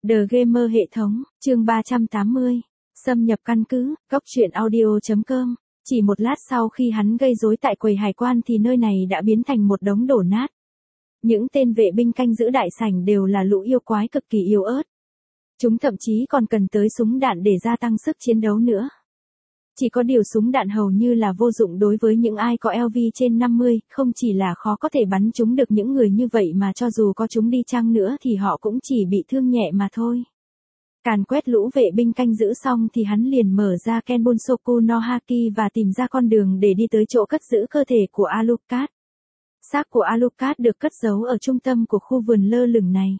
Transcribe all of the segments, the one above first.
The Gamer hệ thống, chương 380. Xâm nhập căn cứ, góc truyện audio.com. Chỉ một lát sau khi hắn gây rối tại quầy hải quan thì nơi này đã biến thành một đống đổ nát. Những tên vệ binh canh giữ đại sảnh đều là lũ yêu quái cực kỳ yếu ớt. Chúng thậm chí còn cần tới súng đạn để gia tăng sức chiến đấu nữa. Chỉ có điều súng đạn hầu như là vô dụng đối với những ai có LV trên 50, không chỉ là khó có thể bắn trúng được những người như vậy mà cho dù có chúng đi chăng nữa thì họ cũng chỉ bị thương nhẹ mà thôi. Càn quét lũ vệ binh canh giữ xong thì hắn liền mở ra Kenbunsoku no Haki và tìm ra con đường để đi tới chỗ cất giữ cơ thể của Alucard. Xác của Alucard được cất giấu ở trung tâm của khu vườn lơ lửng này.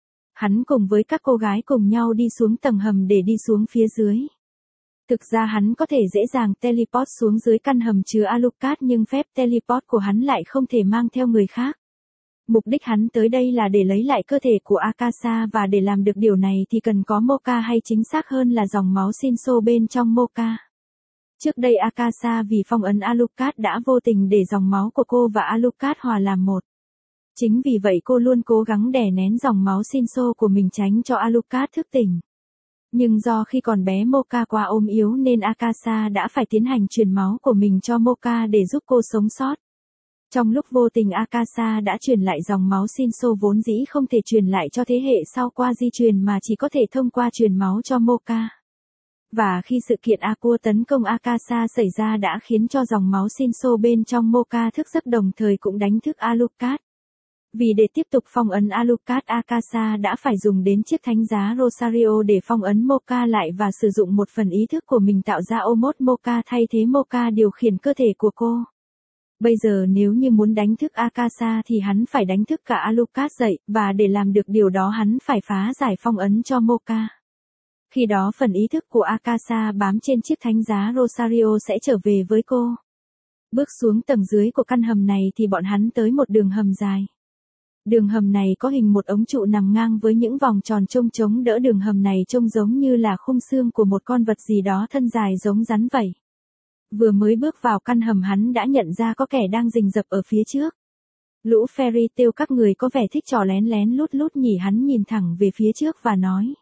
Hắn cùng với các cô gái cùng nhau đi xuống tầng hầm để đi xuống phía dưới. Thực ra hắn có thể dễ dàng teleport xuống dưới căn hầm chứa Alucard nhưng phép teleport của hắn lại không thể mang theo người khác. Mục đích hắn tới đây là để lấy lại cơ thể của Akasa và để làm được điều này thì cần có Mocha hay chính xác hơn là dòng máu Shinso bên trong Mocha. Trước đây Akasa vì phong ấn Alucard đã vô tình để dòng máu của cô và Alucard hòa làm một. Chính vì vậy cô luôn cố gắng đè nén dòng máu Shinso của mình tránh cho Alucard thức tỉnh. Nhưng do khi còn bé Mocha quá ốm yếu nên Akasa đã phải tiến hành truyền máu của mình cho Mocha để giúp cô sống sót. Trong lúc vô tình Akasa đã truyền lại dòng máu Shinso vốn dĩ không thể truyền lại cho thế hệ sau qua di truyền mà chỉ có thể thông qua truyền máu cho Mocha. Và khi sự kiện Aqua tấn công Akasa xảy ra đã khiến cho dòng máu Shinso bên trong Mocha thức giấc đồng thời cũng đánh thức Alucard. Vì để tiếp tục phong ấn Alucard, Akasa đã phải dùng đến chiếc thánh giá Rosario để phong ấn Mocha lại và sử dụng một phần ý thức của mình tạo ra Omot Mocha thay thế Mocha điều khiển cơ thể của cô. Bây giờ nếu như muốn đánh thức Akasa thì hắn phải đánh thức cả Alucard dậy, và để làm được điều đó hắn phải phá giải phong ấn cho Mocha. Khi đó phần ý thức của Akasa bám trên chiếc thánh giá Rosario sẽ trở về với cô. Bước xuống tầng dưới của căn hầm này thì bọn hắn tới một đường hầm dài. Đường hầm này có hình một ống trụ nằm ngang với những vòng tròn chống đỡ đường hầm này trông giống như là khung xương của một con vật gì đó thân dài giống rắn vậy. Vừa mới bước vào căn hầm hắn đã nhận ra có kẻ đang rình rập ở phía trước. Lũ fairy tail các người có vẻ thích trò lén lén lút lút nhỉ, hắn nhìn thẳng về phía trước và nói.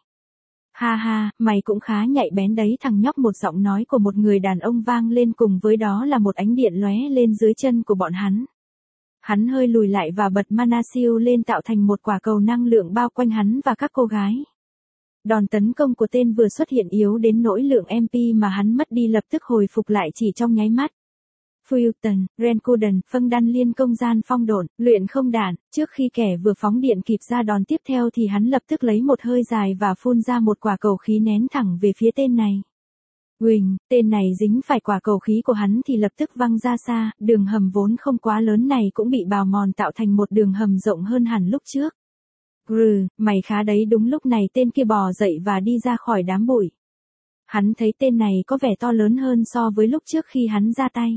Ha ha, mày cũng khá nhạy bén đấy thằng nhóc, một giọng nói của một người đàn ông vang lên cùng với đó là một ánh điện lóe lên dưới chân của bọn hắn. Hắn hơi lùi lại và bật mana shield lên tạo thành một quả cầu năng lượng bao quanh hắn và các cô gái. Đòn tấn công của tên vừa xuất hiện yếu đến nỗi lượng MP mà hắn mất đi lập tức hồi phục lại chỉ trong nháy mắt. Fulton, Renkuden, phân đan liên công gian phong độn, luyện không đạn, trước khi kẻ vừa phóng điện kịp ra đòn tiếp theo thì hắn lập tức lấy một hơi dài và phun ra một quả cầu khí nén thẳng về phía tên này. Huỳnh, tên này dính phải quả cầu khí của hắn thì lập tức văng ra xa, đường hầm vốn không quá lớn này cũng bị bào mòn tạo thành một đường hầm rộng hơn hẳn lúc trước. Grừ, mày khá đấy. Đúng lúc này tên kia bò dậy và đi ra khỏi đám bụi. Hắn thấy tên này có vẻ to lớn hơn so với lúc trước khi hắn ra tay.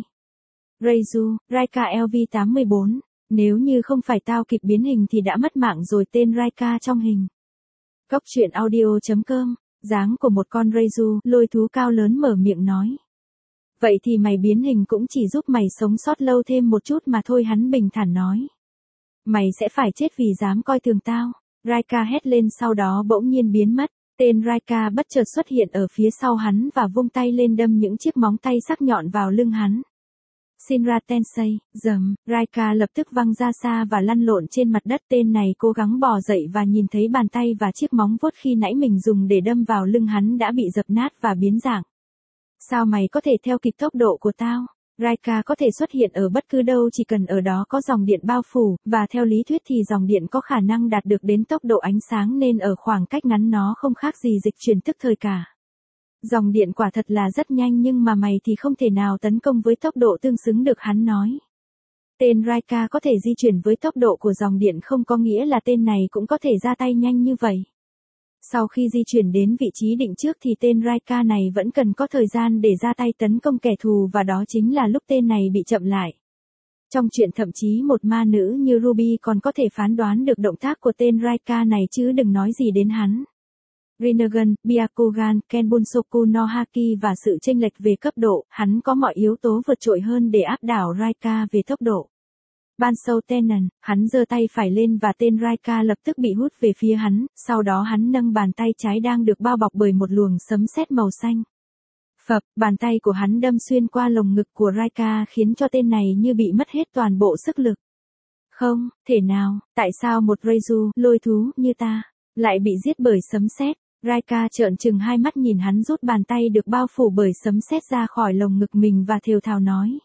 Reizu, Raika LV84, nếu như không phải tao kịp biến hình thì đã mất mạng rồi. Tên Raika trong hình. Góc truyện audio.com. Dáng của một con Reizu, lôi thú cao lớn mở miệng nói. Vậy thì mày biến hình cũng chỉ giúp mày sống sót lâu thêm một chút mà thôi, hắn bình thản nói. Mày sẽ phải chết vì dám coi thường tao. Raika hét lên sau đó bỗng nhiên biến mất. Tên Raika bất chợt xuất hiện ở phía sau hắn và vung tay lên đâm những chiếc móng tay sắc nhọn vào lưng hắn. Shinra Tensei, dầm, Raika lập tức văng ra xa và lăn lộn trên mặt đất. Tên này cố gắng bò dậy và nhìn thấy bàn tay và chiếc móng vuốt khi nãy mình dùng để đâm vào lưng hắn đã bị dập nát và biến dạng. Sao mày có thể theo kịp tốc độ của tao? Raika có thể xuất hiện ở bất cứ đâu chỉ cần ở đó có dòng điện bao phủ, và theo lý thuyết thì dòng điện có khả năng đạt được đến tốc độ ánh sáng nên ở khoảng cách ngắn nó không khác gì dịch chuyển tức thời cả. Dòng điện quả thật là rất nhanh nhưng mà mày thì không thể nào tấn công với tốc độ tương xứng được, hắn nói. Tên Raika có thể di chuyển với tốc độ của dòng điện không có nghĩa là tên này cũng có thể ra tay nhanh như vậy. Sau khi di chuyển đến vị trí định trước thì tên Raika này vẫn cần có thời gian để ra tay tấn công kẻ thù và đó chính là lúc tên này bị chậm lại. Trong chuyện thậm chí một ma nữ như Ruby còn có thể phán đoán được động tác của tên Raika này chứ đừng nói gì đến hắn. Rinnegan, Byakugan, Kenbunsoku no Haki và sự chênh lệch về cấp độ, hắn có mọi yếu tố vượt trội hơn để áp đảo Raika về tốc độ. Ban sâu Tenan, hắn giơ tay phải lên và tên Raika lập tức bị hút về phía hắn, sau đó hắn nâng bàn tay trái đang được bao bọc bởi một luồng sấm sét màu xanh. Phập, bàn tay của hắn đâm xuyên qua lồng ngực của Raika khiến cho tên này như bị mất hết toàn bộ sức lực. Không, thể nào, tại sao một Reizu, lôi thú, như ta, lại bị giết bởi sấm sét? Raika trợn trừng hai mắt nhìn hắn rút bàn tay được bao phủ bởi sấm sét ra khỏi lồng ngực mình và thều thào nói.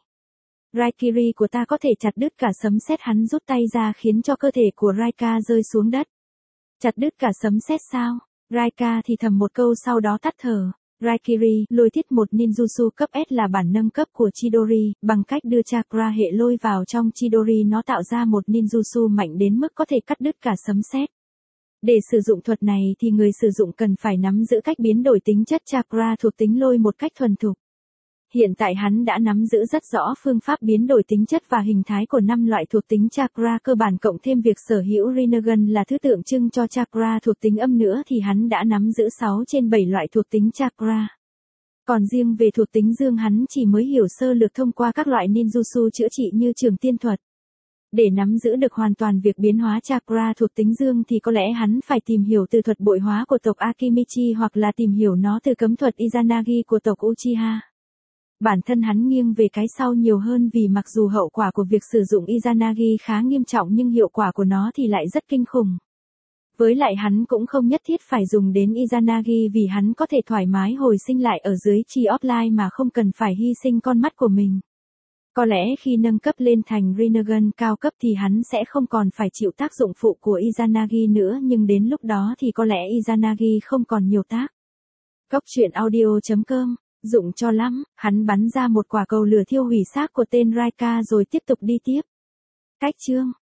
Raikiri của ta có thể chặt đứt cả sấm sét, hắn rút tay ra khiến cho cơ thể của Raika rơi xuống đất. Chặt đứt cả sấm sét sao? Raika thì thầm một câu sau đó tắt thở. Raikiri, lôi thiết một ninjutsu cấp S là bản nâng cấp của Chidori, bằng cách đưa chakra hệ lôi vào trong Chidori nó tạo ra một ninjutsu mạnh đến mức có thể cắt đứt cả sấm sét. Để sử dụng thuật này thì người sử dụng cần phải nắm giữ cách biến đổi tính chất chakra thuộc tính lôi một cách thuần thục. Hiện tại hắn đã nắm giữ rất rõ phương pháp biến đổi tính chất và hình thái của 5 loại thuộc tính chakra cơ bản cộng thêm việc sở hữu Rinnegan là thứ tượng trưng cho chakra thuộc tính âm nữa thì hắn đã nắm giữ 6 trên 7 loại thuộc tính chakra. Còn riêng về thuộc tính dương hắn chỉ mới hiểu sơ lược thông qua các loại ninjutsu chữa trị như trường tiên thuật. Để nắm giữ được hoàn toàn việc biến hóa chakra thuộc tính dương thì có lẽ hắn phải tìm hiểu từ thuật bội hóa của tộc Akimichi hoặc là tìm hiểu nó từ cấm thuật Izanagi của tộc Uchiha. Bản thân hắn nghiêng về cái sau nhiều hơn vì mặc dù hậu quả của việc sử dụng Izanagi khá nghiêm trọng nhưng hiệu quả của nó thì lại rất kinh khủng. Với lại hắn cũng không nhất thiết phải dùng đến Izanagi vì hắn có thể thoải mái hồi sinh lại ở dưới chi offline mà không cần phải hy sinh con mắt của mình. Có lẽ khi nâng cấp lên thành Rinnegan cao cấp thì hắn sẽ không còn phải chịu tác dụng phụ của Izanagi nữa nhưng đến lúc đó thì có lẽ Izanagi không còn nhiều tác. Góc truyện audio.com, dụng cho lắm, hắn bắn ra một quả cầu lửa thiêu hủy xác của tên Raika rồi tiếp tục đi tiếp. Cách chương